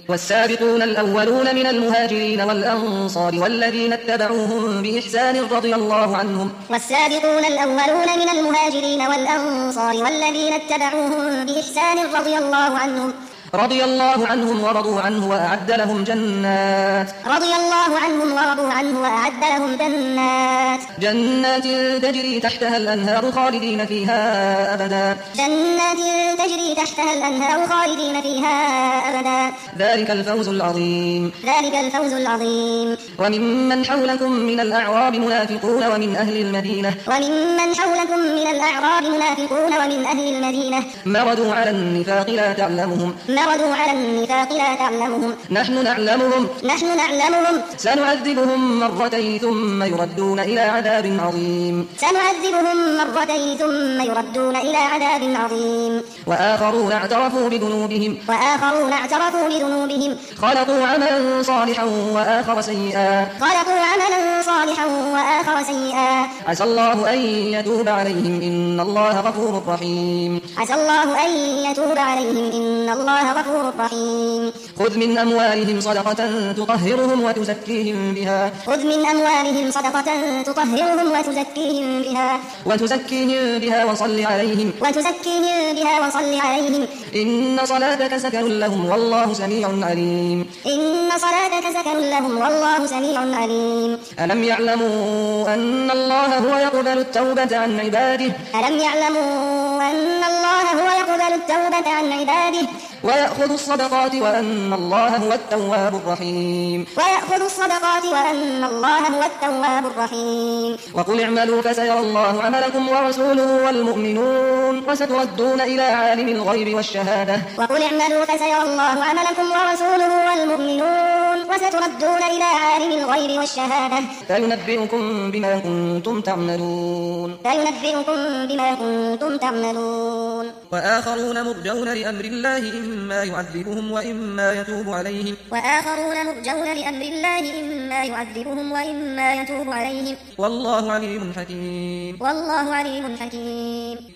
والسابقون الأولون من المهاجرين والأنصار والذين اتبعوهم بإحسان رضي الله عنهم والسابقون الأولون من المهاجرين والأنصار والذين اتبعوهم بإحسان رضي الله عنهم ورضوا عنه وأعد لهم جنات جنات تجري تحتها الأنهار خالدين فيها أبدا ذلك الفوز العظيم وممن حولكم من الأعراب منافقون ومن أهل المدينة مردوا على النفاق لا تعلمهم نحن نعلمهم سنعذبهم مرتين ثم يردون إلى عذاب عظيم وآخرون اعترفوا بذنوبهم خلقوا عملا صالحا وآخر سيئا عسى الله أن يتوب عليهم إن الله غفور رحيم خذ من أموالهم صدقة تطهرهم وتزكيهم بها وصل عليهم إن صلاتك سكن لهم والله سميع عليم ألم يعلموا أن الله هو يقبل التوبة عن عباده ويأخذ الصدقات وأن الله هو التواب الرحيم وقل اعملوا فسيرى الله عملكم ورسوله والمؤمنون وستردون إلى عالم الغيب والشهادة فينبئكم بما كنتم تعملون وآخرون مرجون لأمر الله إما يعذبهم وإما يتوب عليهم والله عليم حكيم